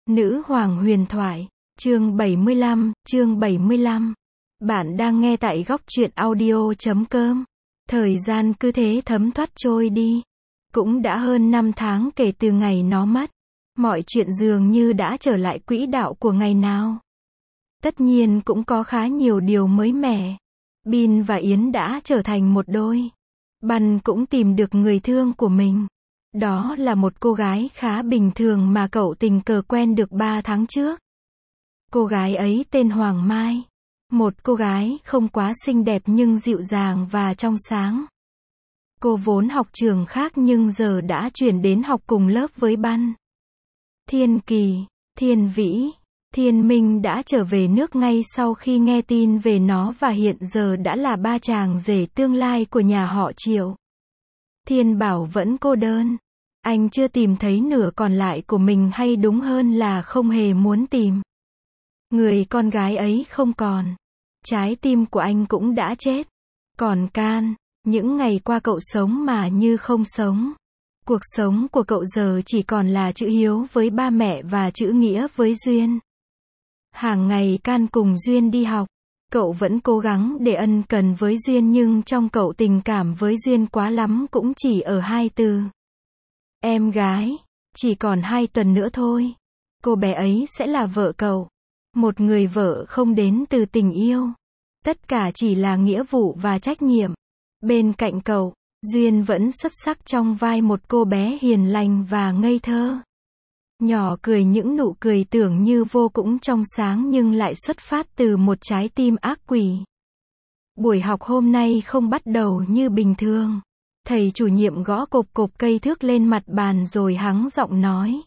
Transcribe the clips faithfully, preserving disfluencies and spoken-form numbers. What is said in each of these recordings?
Nữ hoàng huyền thoại, chương bảy mươi lăm, chương bảy mươi lăm. Bạn đang nghe tại góc truyện audio chấm com. Thời gian cứ thế thấm thoát trôi đi. Cũng đã hơn năm tháng kể từ ngày nó mất. Mọi chuyện dường như đã trở lại quỹ đạo của ngày nào. Tất nhiên cũng có khá nhiều điều mới mẻ. Bin và Yến đã trở thành một đôi. Băn cũng tìm được người thương của mình. Đó là một cô gái khá bình thường mà cậu tình cờ quen được ba tháng trước. Cô gái ấy tên Hoàng Mai. Một cô gái không quá xinh đẹp nhưng dịu dàng và trong sáng. Cô vốn học trường khác nhưng giờ đã chuyển đến học cùng lớp với Băn. Thiên Kỳ, Thiên Vĩ, Thiên Minh đã trở về nước ngay sau khi nghe tin về nó và hiện giờ đã là ba chàng rể tương lai của nhà họ Triệu. Thiên Bảo vẫn cô đơn. Anh chưa tìm thấy nửa còn lại của mình, hay đúng hơn là không hề muốn tìm. Người con gái ấy không còn. Trái tim của anh cũng đã chết. Còn Can, những ngày qua cậu sống mà như không sống. Cuộc sống của cậu giờ chỉ còn là chữ hiếu với ba mẹ và chữ nghĩa với Duyên. Hàng ngày Can cùng Duyên đi học. Cậu vẫn cố gắng để ân cần với Duyên nhưng trong cậu tình cảm với Duyên quá lắm cũng chỉ ở hai từ. Em gái, chỉ còn hai tuần nữa thôi. Cô bé ấy sẽ là vợ cậu. Một người vợ không đến từ tình yêu. Tất cả chỉ là nghĩa vụ và trách nhiệm. Bên cạnh cậu, Duyên vẫn xuất sắc trong vai một cô bé hiền lành và ngây thơ. Nhỏ cười những nụ cười tưởng như vô cũng trong sáng nhưng lại xuất phát từ một trái tim ác quỷ. Buổi học hôm nay không bắt đầu như bình thường. Thầy chủ nhiệm gõ cộp cộp cây thước lên mặt bàn rồi hắng giọng nói.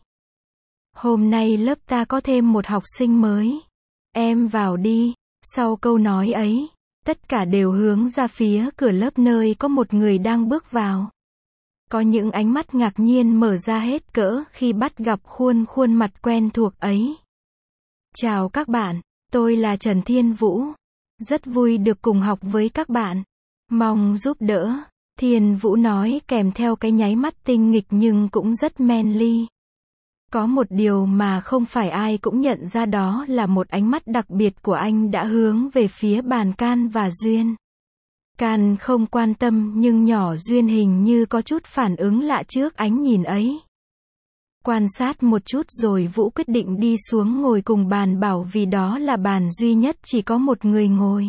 Hôm nay lớp ta có thêm một học sinh mới. Em vào đi. Sau câu nói ấy, tất cả đều hướng ra phía cửa lớp nơi có một người đang bước vào. Có những ánh mắt ngạc nhiên mở ra hết cỡ khi bắt gặp khuôn khuôn mặt quen thuộc ấy. Chào các bạn, tôi là Trần Thiên Vũ. Rất vui được cùng học với các bạn. Mong giúp đỡ. Thiên Vũ nói kèm theo cái nháy mắt tinh nghịch nhưng cũng rất manly. Có một điều mà không phải ai cũng nhận ra, đó là một ánh mắt đặc biệt của anh đã hướng về phía bàn Can và Duyên. Can không quan tâm nhưng nhỏ Duyên hình như có chút phản ứng lạ trước ánh nhìn ấy. Quan sát một chút rồi Vũ quyết định đi xuống ngồi cùng bàn Bảo vì đó là bàn duy nhất chỉ có một người ngồi.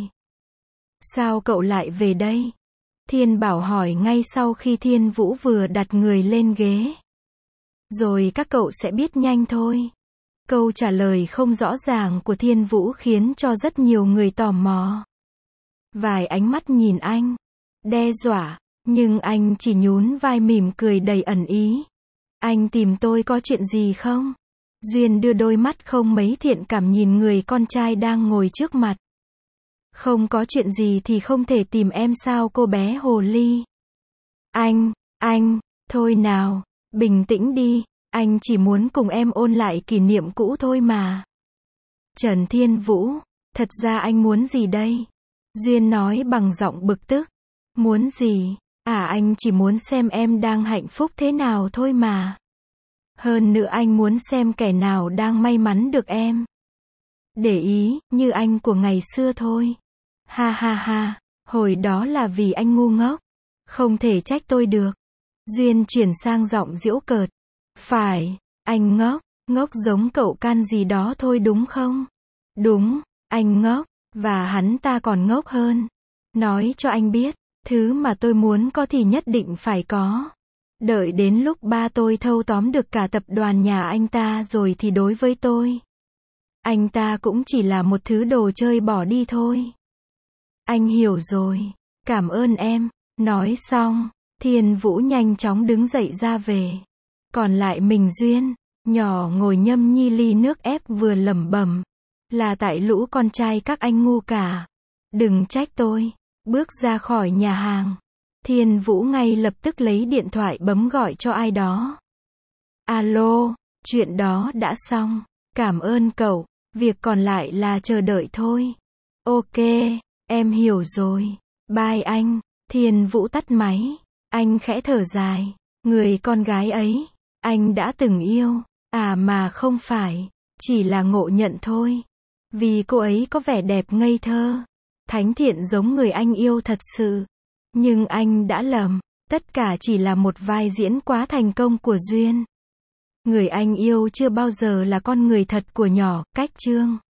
Sao cậu lại về đây? Thiên Bảo hỏi ngay sau khi Thiên Vũ vừa đặt người lên ghế. Rồi các cậu sẽ biết nhanh thôi. Câu trả lời không rõ ràng của Thiên Vũ khiến cho rất nhiều người tò mò. Vài ánh mắt nhìn anh, đe dọa, nhưng anh chỉ nhún vai mỉm cười đầy ẩn ý. Anh tìm tôi có chuyện gì không? Duyên đưa đôi mắt không mấy thiện cảm nhìn người con trai đang ngồi trước mặt. Không có chuyện gì thì không thể tìm em sao cô bé hồ ly. Anh, anh, thôi nào, bình tĩnh đi, anh chỉ muốn cùng em ôn lại kỷ niệm cũ thôi mà. Trần Thiên Vũ, thật ra anh muốn gì đây? Duyên nói bằng giọng bực tức. Muốn gì? À, anh chỉ muốn xem em đang hạnh phúc thế nào thôi mà. Hơn nữa anh muốn xem kẻ nào đang may mắn được em để ý, như anh của ngày xưa thôi. Ha ha ha, hồi đó là vì anh ngu ngốc. Không thể trách tôi được. Duyên chuyển sang giọng giễu cợt. Phải, anh ngốc, ngốc giống cậu Can gì đó thôi đúng không? Đúng, anh ngốc, và hắn ta còn ngốc hơn. Nói cho anh biết, thứ mà tôi muốn có thì nhất định phải có. Đợi đến lúc ba tôi thâu tóm được cả tập đoàn nhà anh ta rồi thì đối với tôi, anh ta cũng chỉ là một thứ đồ chơi bỏ đi thôi. Anh hiểu rồi, cảm ơn em. Nói xong, Thiên Vũ nhanh chóng đứng dậy ra về. Còn lại mình Duyên, nhỏ ngồi nhâm nhi ly nước ép vừa lẩm bẩm. Là tại lũ con trai các anh ngu cả. Đừng trách tôi. Bước ra khỏi nhà hàng, Thiên Vũ ngay lập tức lấy điện thoại bấm gọi cho ai đó. Alo, chuyện đó đã xong. Cảm ơn cậu, việc còn lại là chờ đợi thôi. Ok, em hiểu rồi. Bye anh. Thiên Vũ tắt máy. Anh khẽ thở dài. Người con gái ấy, anh đã từng yêu. À mà không phải. Chỉ là ngộ nhận thôi. Vì cô ấy có vẻ đẹp ngây thơ, thánh thiện giống người anh yêu thật sự. Nhưng anh đã lầm. Tất cả chỉ là một vai diễn quá thành công của Duyên. Người anh yêu chưa bao giờ là con người thật của nhỏ, Cách Trương.